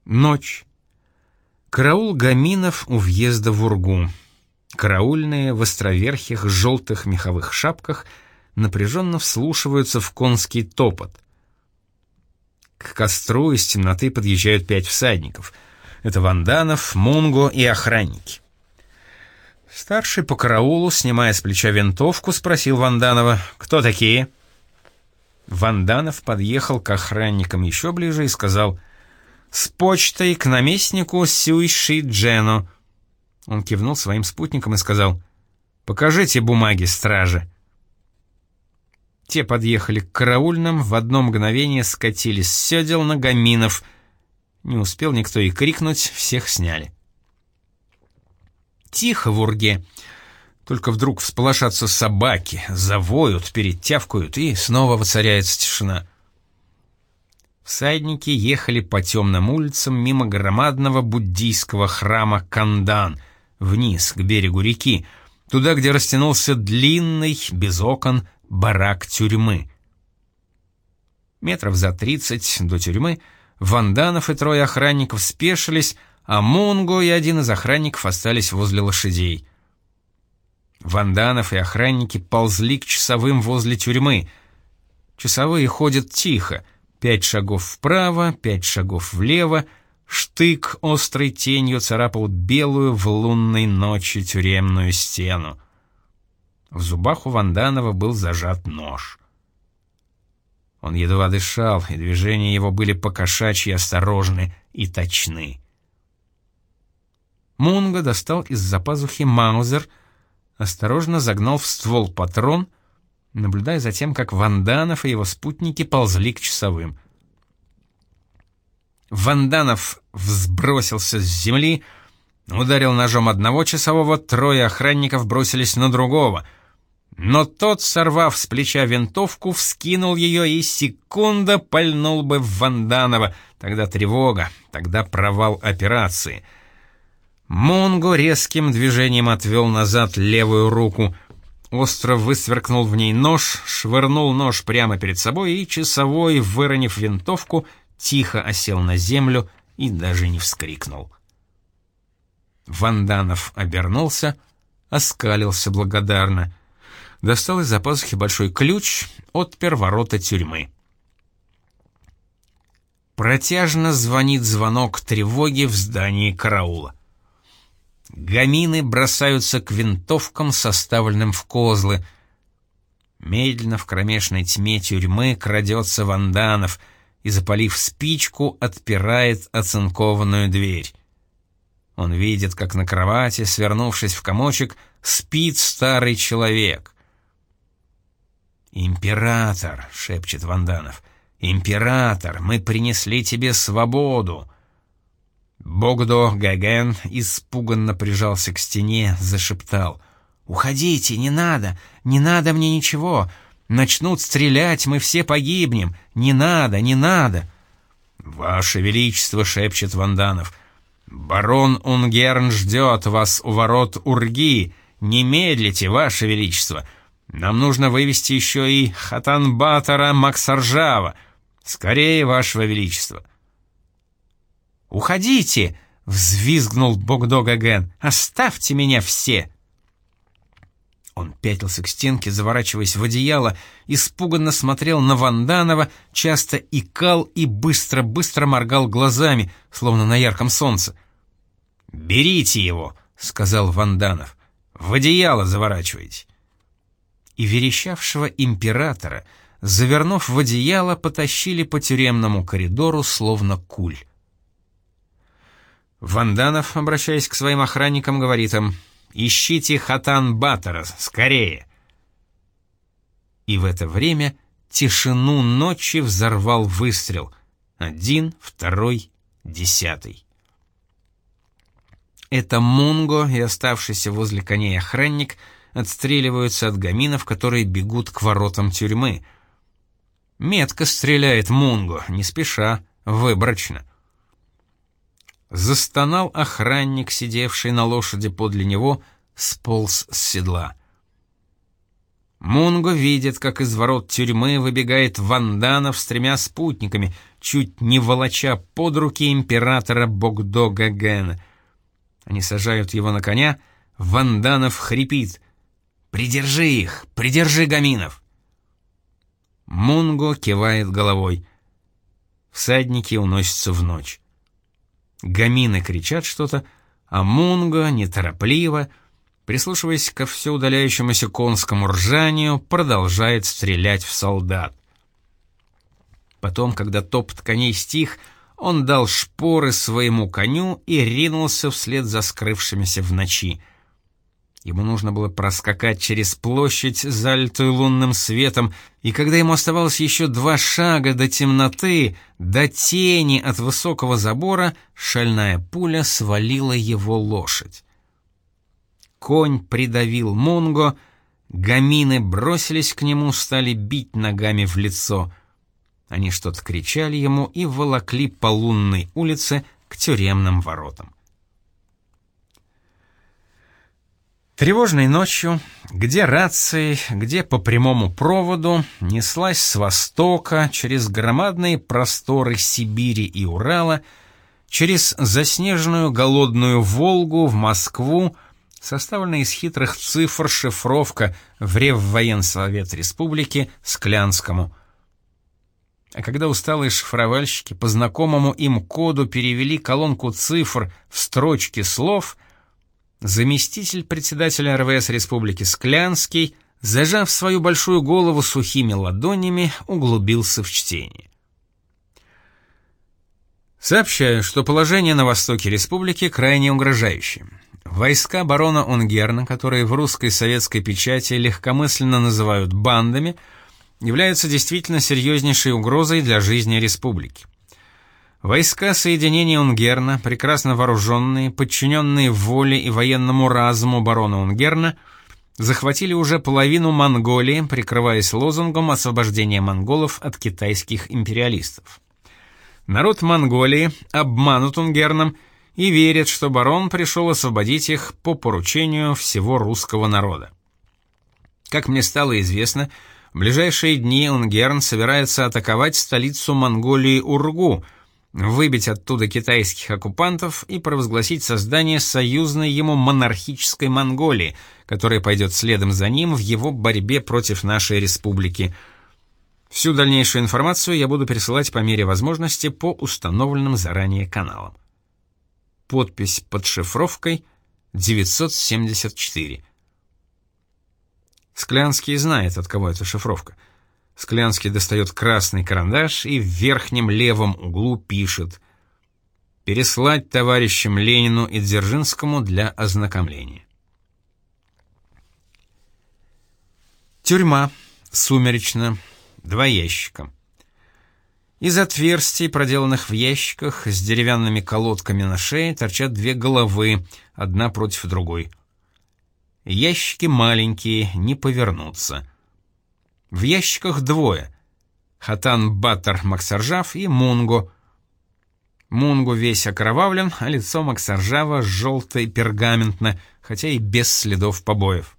Ночь. Караул гаминов у въезда в Ургу. Караульные в островерхих желтых меховых шапках напряженно вслушиваются в конский топот. К костру из темноты подъезжают 5 всадников. Это Ванданов, Мунго и охранники. Старший по караулу, снимая с плеча винтовку, спросил Ванданова: «Кто такие?» Ванданов подъехал к охранникам еще ближе и сказал: «С почтой к наместнику Сюйши Джену». Он кивнул своим спутникам и сказал: «Покажите бумаги стражи». Те подъехали к караульным, в одно мгновение скатились с седел на гаминов. Не успел никто и крикнуть, всех сняли. Тихо в Урге. Только вдруг всполошатся собаки, завоют, перетявкают, и снова воцаряется тишина. Всадники ехали по темным улицам мимо громадного буддийского храма Кандан, вниз, к берегу реки, туда, где растянулся длинный, без окон, барак тюрьмы. Метров за 30 до тюрьмы Ванданов и 3 охранников спешились, а Мунго и один из охранников остались возле лошадей. Ванданов и охранники ползли к часовым возле тюрьмы. Часовые ходят тихо: 5 шагов вправо, 5 шагов влево. Штык острой тенью царапал белую в лунной ночи тюремную стену. В зубах у Ванданова был зажат нож. Он едва дышал, и движения его были по-кошачьи осторожны и точны. Мунго достал из-за пазухи маузер, осторожно загнал в ствол патрон, наблюдая за тем, как Ванданов и его спутники ползли к часовым. Ванданов взбросился с земли, ударил ножом одного часового, 3 охранников бросились на другого. Но тот, сорвав с плеча винтовку, вскинул ее и секунда пальнул бы в Ванданова. Тогда тревога, тогда провал операции. Мунго резким движением отвел назад левую руку. Остро высверкнул в ней нож, швырнул нож прямо перед собой, и часовой, выронив винтовку, тихо осел на землю и даже не вскрикнул. Ванданов обернулся, оскалился благодарно, достал из-за пазухи большой ключ, отпер ворота тюрьмы. Протяжно звонит звонок тревоги в здании караула. Гамины бросаются к винтовкам, составленным в козлы. Медленно в кромешной тьме тюрьмы крадется Ванданов и, запалив спичку, отпирает оцинкованную дверь. Он видит, как на кровати, свернувшись в комочек, спит старый человек. «Император!» — шепчет Ванданов. «Император, мы принесли тебе свободу!» Богдо Гаген испуганно прижался к стене, зашептал: «Уходите, не надо мне ничего! Начнут стрелять, мы все погибнем! Не надо, не надо!» «Ваше Величество!» — шепчет Ванданов. «Барон Унгерн ждет вас у ворот Урги! Не медлите, Ваше Величество! Нам нужно вывести еще и Хатанбатора Максаржава! Скорее, Ваше Величество!» «Уходите!» — взвизгнул Богдо Гаген. «Оставьте меня все!» Он пятился к стенке, заворачиваясь в одеяло, испуганно смотрел на Ванданова, часто икал и быстро-быстро моргал глазами, словно на ярком солнце. «Берите его!» — сказал Ванданов. «В одеяло заворачивайте!» И верещавшего императора, завернув в одеяло, потащили по тюремному коридору, словно куль. Ванданов, обращаясь к своим охранникам, говорит им: «Ищите Хатанбатора, скорее!» И в это время тишину ночи взорвал выстрел. 1, 2, 10. Это Мунго и оставшийся возле коней охранник отстреливаются от гаминов, которые бегут к воротам тюрьмы. Метко стреляет Мунго, не спеша, выборочно. Застонал охранник, сидевший на лошади подле него, сполз с седла. Мунго видит, как из ворот тюрьмы выбегает Ванданов с 3 спутниками, чуть не волоча под руки императора Богдо-Гогена. Они сажают его на коня, Ванданов хрипит: «Придержи их! Придержи гаминов!» Мунго кивает головой. Всадники уносятся в ночь. Гамины кричат что-то, а Мунго неторопливо, прислушиваясь ко все удаляющемуся конскому ржанию, продолжает стрелять в солдат. Потом, когда топот коней стих, он дал шпоры своему коню и ринулся вслед за скрывшимися в ночи. Ему нужно было проскакать через площадь, залитую лунным светом, и когда ему оставалось еще 2 шага до темноты, до тени от высокого забора, шальная пуля свалила его лошадь. Конь придавил Мунго, гамины бросились к нему, стали бить ногами в лицо. Они что-то кричали ему и волокли по лунной улице к тюремным воротам. Тревожной ночью, где рации, где по прямому проводу, неслась с востока через громадные просторы Сибири и Урала, через заснеженную голодную Волгу в Москву, составленная из хитрых цифр шифровка в Реввоенсовет Республики Склянскому. А когда усталые шифровальщики по знакомому им коду перевели колонку цифр в строчки слов, заместитель председателя РВС Республики Склянский, зажав свою большую голову сухими ладонями, углубился в чтение. Сообщаю, что положение на востоке республики крайне угрожающее. Войска барона Унгерна, которые в русской советской печати легкомысленно называют бандами, являются действительно серьезнейшей угрозой для жизни республики. Войска соединения Унгерна, прекрасно вооруженные, подчиненные воле и военному разуму барона Унгерна, захватили уже половину Монголии, прикрываясь лозунгом освобождения монголов от китайских империалистов. Народ Монголии обманут Унгерном и верит, что барон пришел освободить их по поручению всего русского народа. Как мне стало известно, в ближайшие дни Унгерн собирается атаковать столицу Монголии Ургу, выбить оттуда китайских оккупантов и провозгласить создание союзной ему монархической Монголии, которая пойдет следом за ним в его борьбе против нашей республики. Всю дальнейшую информацию я буду пересылать по мере возможности по установленным заранее каналам. Подпись под шифровкой 974. Склянский знает, от кого эта шифровка. Склянский достает красный карандаш и в верхнем левом углу пишет: «Переслать товарищам Ленину и Дзержинскому для ознакомления». Тюрьма. Сумеречно. 2 ящика. Из отверстий, проделанных в ящиках, с деревянными колодками на шее, торчат 2 головы, одна против другой. Ящики маленькие, не повернутся. В ящиках 2: Хатан Батор Максаржав и Мунго. Мунго весь окровавлен, а лицо Максаржава желто и пергаментно, хотя и без следов побоев.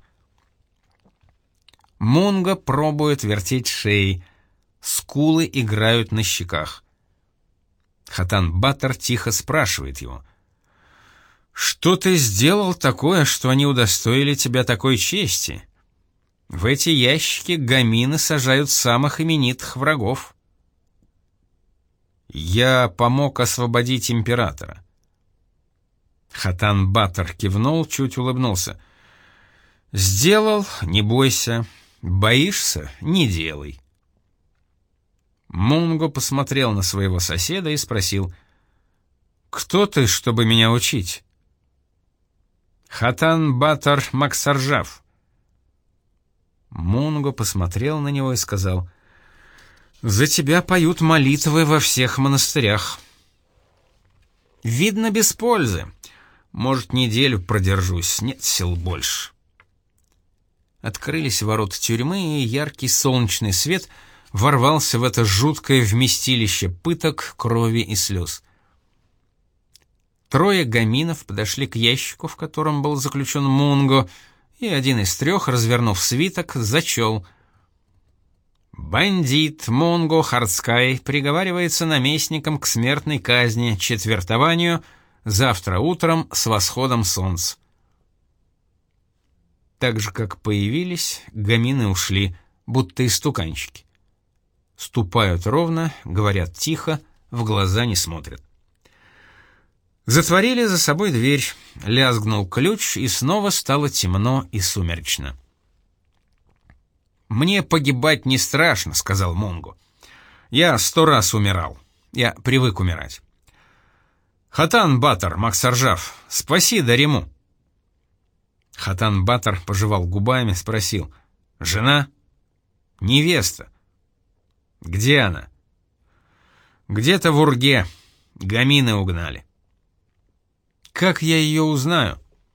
Мунго пробует вертеть шеей. Скулы играют на щеках. Хатан Батор тихо спрашивает его: «Что ты сделал такое, что они удостоили тебя такой чести? В эти ящики гамины сажают самых именитых врагов». «Я помог освободить императора». Хатан Батор кивнул, чуть улыбнулся. «Сделал, не бойся. Боишься — не делай». Мунго посмотрел на своего соседа и спросил: «Кто ты, чтобы меня учить?» «Хатан Батор Максаржав». Мунго посмотрел на него и сказал: «За тебя поют молитвы во всех монастырях». «Видно, без пользы. Может, неделю продержусь, нет сил больше». Открылись ворота тюрьмы, и яркий солнечный свет ворвался в это жуткое вместилище пыток, крови и слез. 3 гаминов подошли к ящику, в котором был заключен Мунго, и один из трех, развернув свиток, зачел: «Бандит Мунго Хардскай приговаривается наместником к смертной казни, четвертованию, завтра утром с восходом солнца». Так же, как появились, гамины ушли, будто истуканчики. Ступают ровно, говорят тихо, в глаза не смотрят. Затворили за собой дверь, лязгнул ключ, и снова стало темно и сумеречно. «Мне погибать не страшно», — сказал Мунго. «Я 100 раз умирал. Я привык умирать. Хатан Батор, Максаржав, спаси Дариму». Хатан Батор пожевал губами, спросил: «Жена?» «Невеста». «Где она?» «Где-то в Урге. Гамины угнали». «Как я ее узнаю?»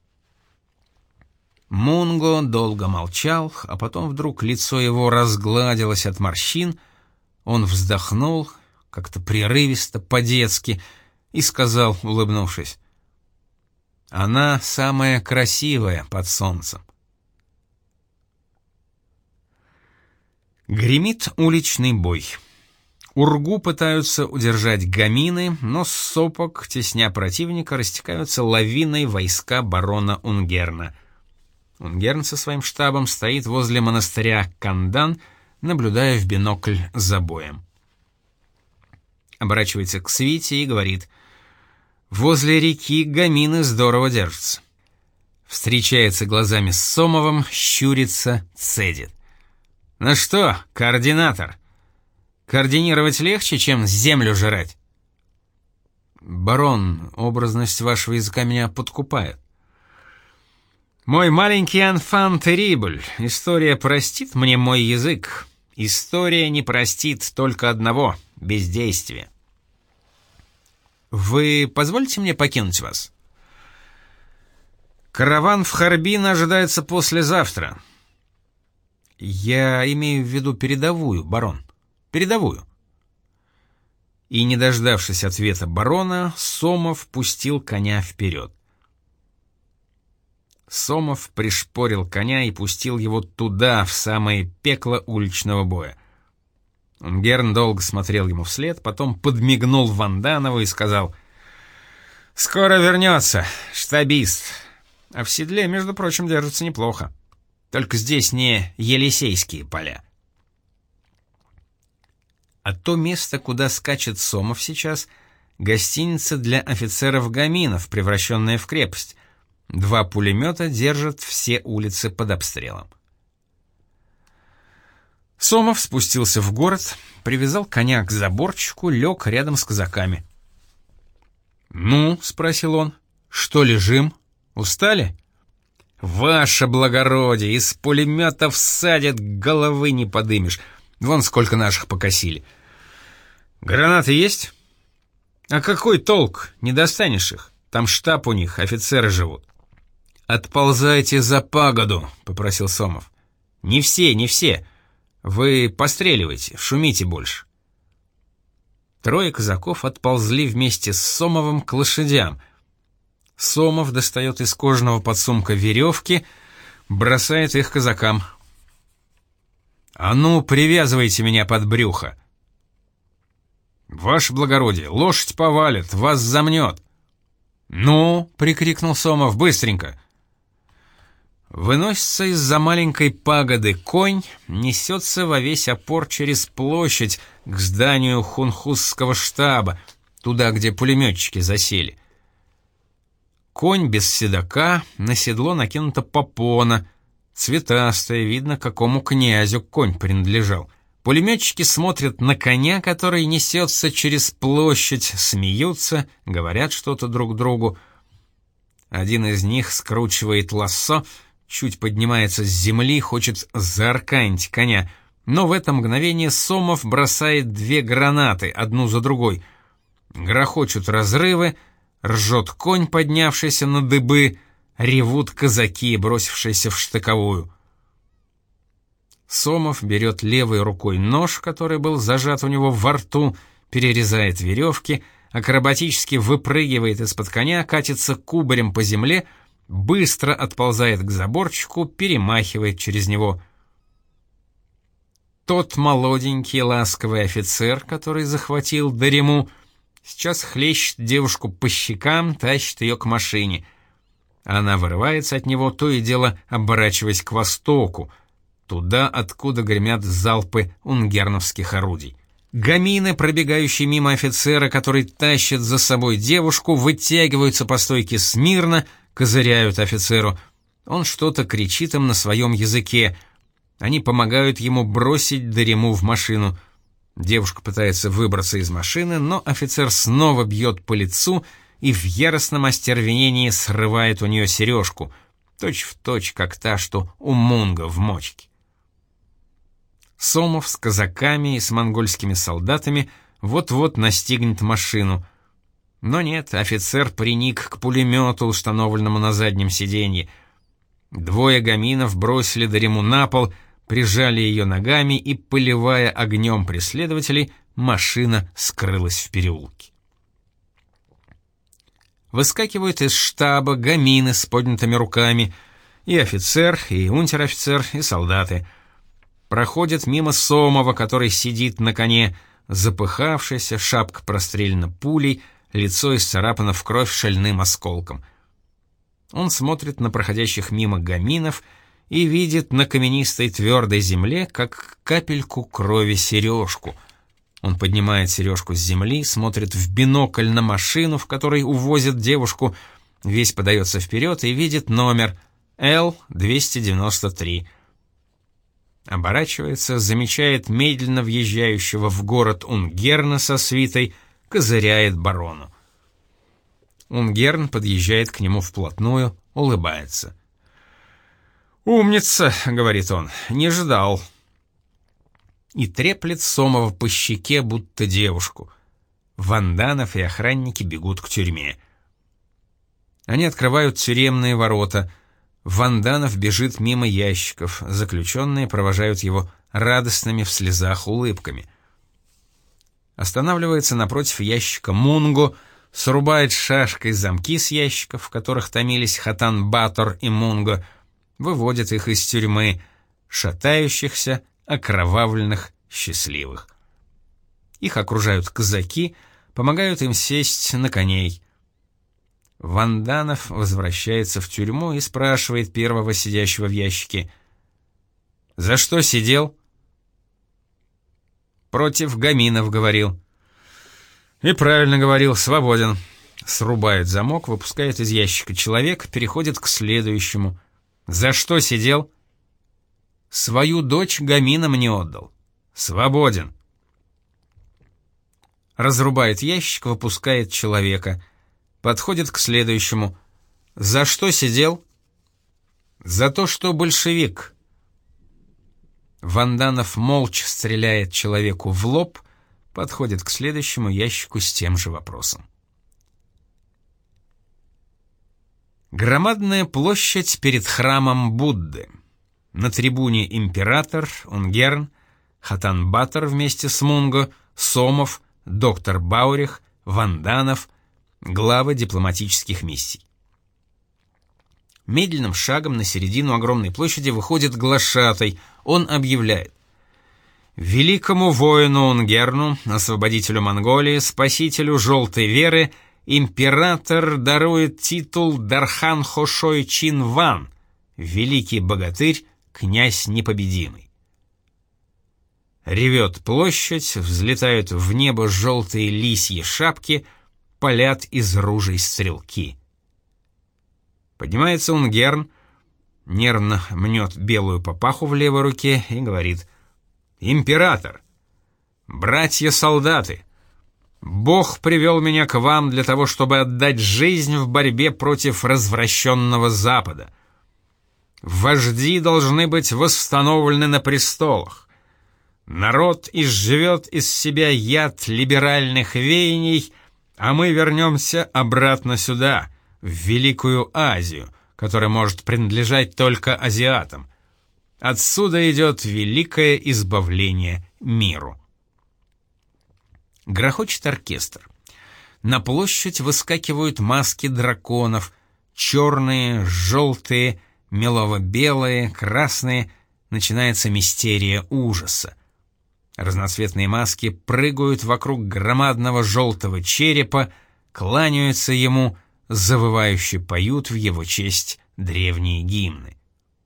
Мунго долго молчал, а потом вдруг лицо его разгладилось от морщин, он вздохнул, как-то прерывисто, по-детски, и сказал, улыбнувшись: «Она самая красивая под солнцем». Гремит уличный бой. Ургу пытаются удержать гамины, но с сопок, тесня противника, растекаются лавиной войска барона Унгерна. Унгерн со своим штабом стоит возле монастыря Кандан, наблюдая в бинокль за боем. Оборачивается к свите и говорит: «Возле реки гамины здорово держатся». Встречается глазами с Сомовым, щурится, цедит: «Ну что, координатор, координировать легче, чем землю жрать?» «Барон, образность вашего языка меня подкупает». «Мой маленький enfant terrible, история простит мне мой язык. История не простит только одного — бездействия». «Вы позволите мне покинуть вас?» «Караван в Харбин ожидается послезавтра». «Я имею в виду передовую, барон. Передовую». И, не дождавшись ответа барона, Сомов пустил коня вперед. Сомов пришпорил коня и пустил его туда, в самое пекло уличного боя. Унгерн долго смотрел ему вслед, потом подмигнул Ванданову и сказал: «Скоро вернется, штабист. А в седле, между прочим, держится неплохо. Только здесь не Елисейские поля». А то место, куда скачет Сомов сейчас, гостиница для офицеров-гаминов, превращенная в крепость. 2 пулемета держат все улицы под обстрелом. Сомов спустился в город, привязал коня к заборчику, лег рядом с казаками. «Ну?» — спросил он. «Что лежим? Устали?» «Ваше благородие, из пулемета всадят, головы не подымешь. Вон сколько наших покосили». «Гранаты есть?» «А какой толк? Не достанешь их. Там штаб у них, офицеры живут». «Отползайте за пагоду», — попросил Сомов. «Не все, не все. Вы постреливайте, шумите больше». 3 казаков отползли вместе с Сомовым к лошадям. Сомов достает из кожаного подсумка веревки, бросает их казакам. «А ну, привязывайте меня под брюхо!» «Ваше благородие, лошадь повалит, вас замнет!» «Ну!» — прикрикнул Сомов, «быстренько!» Выносится из-за маленькой пагоды конь, несется во весь опор через площадь к зданию хунхузского штаба, туда, где пулеметчики засели. Конь без седока, на седло накинута попона, цветастая, видно, какому князю конь принадлежал. Пулеметчики смотрят на коня, который несется через площадь, смеются, говорят что-то друг другу. Один из них скручивает лассо, чуть поднимается с земли, хочет заарканить коня, но в это мгновение Сомов бросает 2 гранаты, одну за другой. Грохочут разрывы, ржет конь, поднявшийся на дыбы, ревут казаки, бросившиеся в штыковую. Сомов берет левой рукой нож, который был зажат у него во рту, перерезает веревки, акробатически выпрыгивает из-под коня, катится кубарем по земле, быстро отползает к заборчику, перемахивает через него. Тот молоденький ласковый офицер, который захватил Дарему, сейчас хлещет девушку по щекам, тащит ее к машине. Она вырывается от него, то и дело оборачиваясь к востоку, туда, откуда гремят залпы унгерновских орудий. Гамины, пробегающие мимо офицера, который тащит за собой девушку, вытягиваются по стойке смирно, козыряют офицеру. Он что-то кричит им на своем языке. Они помогают ему бросить Дарему в машину. Девушка пытается выбраться из машины, но офицер снова бьет по лицу и в яростном остервенении срывает у нее сережку, точь-в-точь, как та, что у Мунга в мочке. Сомов с казаками и с монгольскими солдатами вот-вот настигнет машину. Но нет, офицер приник к пулемету, установленному на заднем сиденье. Двое гаминов бросили Дарему на пол, прижали ее ногами, и, поливая огнем преследователей, машина скрылась в переулке. Выскакивают из штаба гамины с поднятыми руками, и офицер, и унтер-офицер, и солдаты. Проходят мимо Сомова, который сидит на коне, запыхавшийся, шапка прострелена пулей, лицо исцарапано в кровь шальным осколком. Он смотрит на проходящих мимо гаминов и видит на каменистой твердой земле, как капельку крови, сережку. Он поднимает сережку с земли, смотрит в бинокль на машину, в которой увозят девушку, весь подается вперед и видит номер Л-293. Оборачивается, замечает медленно въезжающего в город Унгерна со свитой, козыряет барону. Унгерн подъезжает к нему вплотную, улыбается. «Умница», — говорит он, — «не ждал». И треплет Сомова по щеке, будто девушку. Ванданов и охранники бегут к тюрьме. Они открывают тюремные ворота. Ванданов бежит мимо ящиков, заключенные провожают его радостными в слезах улыбками. Останавливается напротив ящика Мунго, срубает шашкой замки с ящиков, в которых томились Хатан Батор и Мунго, выводит их из тюрьмы, шатающихся, окровавленных, счастливых. Их окружают казаки, помогают им сесть на коней. Ванданов возвращается в тюрьму и спрашивает первого сидящего в ящике: «За что сидел?» «Против гаминов, — говорил». «И правильно говорил, свободен». Срубает замок, выпускает из ящика человека, переходит к следующему. «За что сидел?» «Свою дочь гаминам не отдал». «Свободен». Разрубает ящик, выпускает человека. Подходит к следующему. «За что сидел?» «За то, что большевик». Ванданов молча стреляет человеку в лоб, подходит к следующему ящику с тем же вопросом. Громадная площадь перед храмом Будды. На трибуне император, Унгерн, Хатан Батор вместе с Мунго, Сомов, доктор Баурих, Ванданов, главы дипломатических миссий. Медленным шагом на середину огромной площади выходит глашатай. Он объявляет: «Великому воину Унгерну, освободителю Монголии, спасителю желтой веры, император дарует титул Дархан Хошой Чин Ван, великий богатырь, князь непобедимый». Ревет площадь, взлетают в небо желтые лисьи шапки, палят из ружей стрелки. Поднимается Унгерн, нервно мнет белую папаху в левой руке и говорит: «Император! Братья-солдаты! Бог привел меня к вам для того, чтобы отдать жизнь в борьбе против развращенного Запада. Вожди должны быть восстановлены на престолах. Народ изживет из себя яд либеральных веяний, а мы вернемся обратно сюда, в Великую Азию, которая может принадлежать только азиатам. Отсюда идет великое избавление миру». Грохочет оркестр. На площадь выскакивают маски драконов, черные, желтые, мелово-белые, красные, начинается мистерия ужаса. Разноцветные маски прыгают вокруг громадного желтого черепа, кланяются ему, завывающе поют в его честь древние гимны.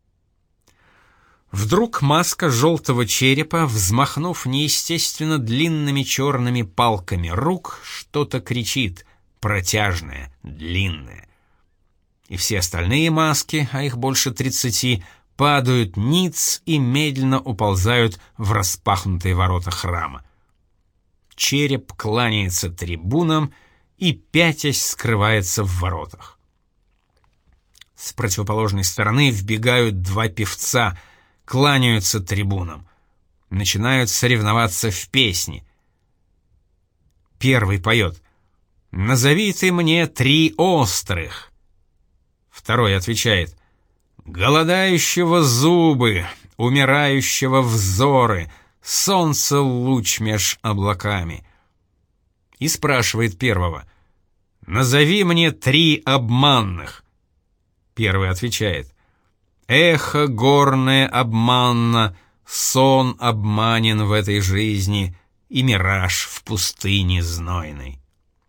Вдруг маска желтого черепа, взмахнув неестественно длинными черными палками рук, что-то кричит, протяжное, длинное. И все остальные маски, а их больше 30, падают ниц и медленно уползают в распахнутые ворота храма. Череп кланяется трибунам и, пятясь, скрывается в воротах. С противоположной стороны вбегают два певца, кланяются трибунам, начинают соревноваться в песне. Первый поет: «Назови ты мне 3 острых». Второй отвечает: «Голодающего зубы, умирающего взоры, солнце луч меж облаками». И спрашивает первого: «Назови мне 3 обманных». Первый отвечает: «Эхо горное обманно, сон обманен в этой жизни и мираж в пустыне знойной».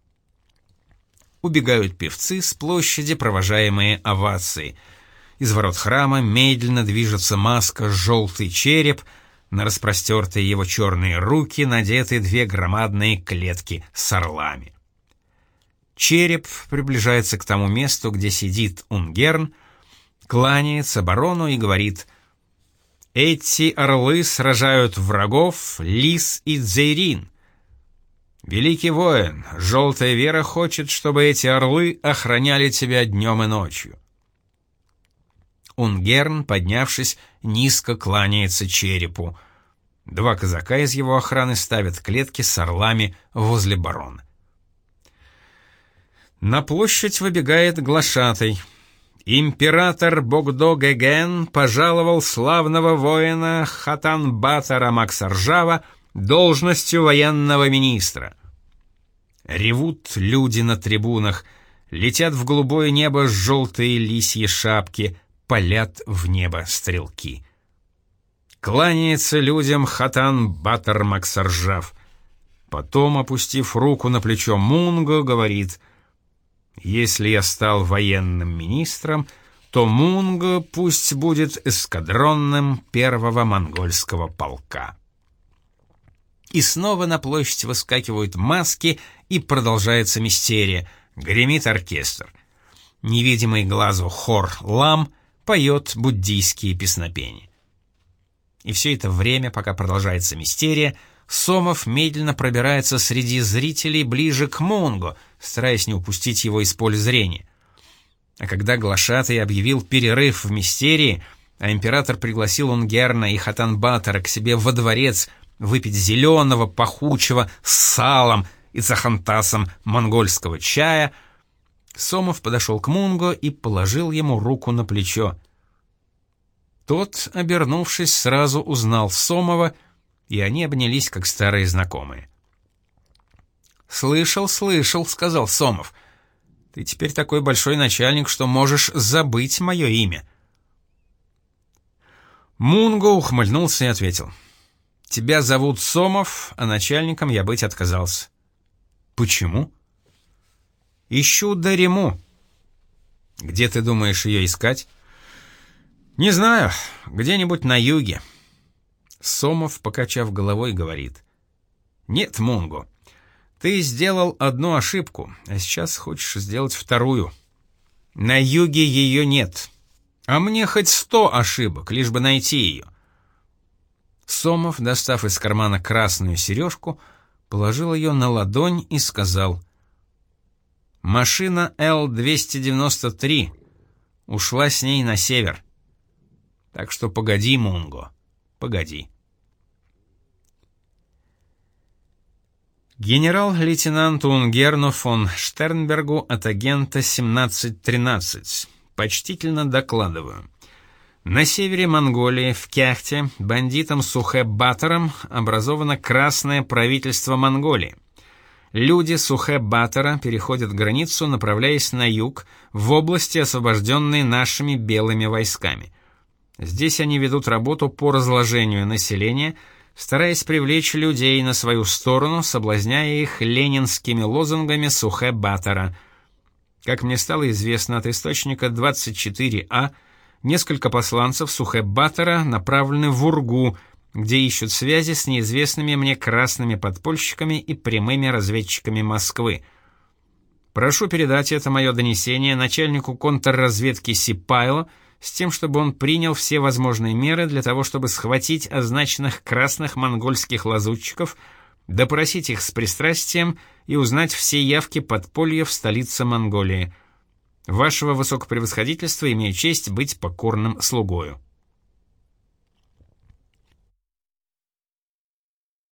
Убегают певцы с площади, провожаемые овацией. Из ворот храма медленно движется маска «Желтый череп», на распростертые его черные руки надеты 2 громадные клетки с орлами. Череп приближается к тому месту, где сидит Унгерн, кланяется барону и говорит: «Эти орлы сражают врагов Лис и Дзейрин. Великий воин, Желтая Вера хочет, чтобы эти орлы охраняли тебя днем и ночью». Унгерн, поднявшись, низко кланяется черепу. 2 казака из его охраны ставят клетки с орлами возле барона. На площадь выбегает глашатай. Император Богдо-Геген пожаловал славного воина Хатан-Батора Максаржава должностью военного министра. Ревут люди на трибунах, летят в голубое небо желтые лисьи шапки, палят в небо стрелки. Кланяется людям Хатан-Батор Максаржав. Потом, опустив руку на плечо Мунго, говорит: «Если я стал военным министром, то Мунго пусть будет эскадронным 1-го монгольского полка». И снова на площадь выскакивают маски, и продолжается мистерия. Гремит оркестр. Невидимый глазу хор Лам поет буддийские песнопения. И все это время, пока продолжается мистерия, Сомов медленно пробирается среди зрителей ближе к Мунго, стараясь не упустить его из поля зрения. А когда глашатай объявил перерыв в мистерии, а император пригласил Унгерна и Хатан-Батора к себе во дворец выпить зеленого, пахучего, с салом и цахантасом монгольского чая, Сомов подошел к Мунго и положил ему руку на плечо. Тот, обернувшись, сразу узнал Сомова, и они обнялись, как старые знакомые. «Слышал, слышал», — сказал Сомов. «Ты теперь такой большой начальник, что можешь забыть мое имя». Мунго ухмыльнулся и ответил: «Тебя зовут Сомов, а начальником я быть отказался». «Почему?» «Ищу Дариму». «Где ты думаешь ее искать?» «Не знаю, где-нибудь на юге». Сомов, покачав головой, говорит: «Нет, Мунго, ты сделал одну ошибку, а сейчас хочешь сделать вторую. На юге ее нет, а мне хоть 100 ошибок, лишь бы найти ее». Сомов, достав из кармана красную сережку, положил ее на ладонь и сказал: «Машина Л-293 ушла с ней на север. Так что погоди, Мунго, погоди». Генерал-лейтенанту Унгерну фон Штернбергу от агента 1713. Почтительно докладываю. На севере Монголии, в Кяхте, бандитом Сухэ-Батором образовано Красное правительство Монголии. люди Сухэ-Батора переходят границу, направляясь на юг, в области, освобожденные нашими белыми войсками. Здесь они ведут работу по разложению населения, стараясь привлечь людей на свою сторону, соблазняя их ленинскими лозунгами Сухэ-Батора. Как мне стало известно от источника 24А, несколько посланцев Сухэ-Батора направлены в Ургу, где ищут связи с неизвестными мне красными подпольщиками и прямыми разведчиками Москвы. Прошу передать это мое донесение начальнику контрразведки Сипайло с тем, чтобы он принял все возможные меры для того, чтобы схватить означенных красных монгольских лазутчиков, допросить их с пристрастием и узнать все явки подполья в столице Монголии. Вашего высокопревосходительства имею честь быть покорным слугою.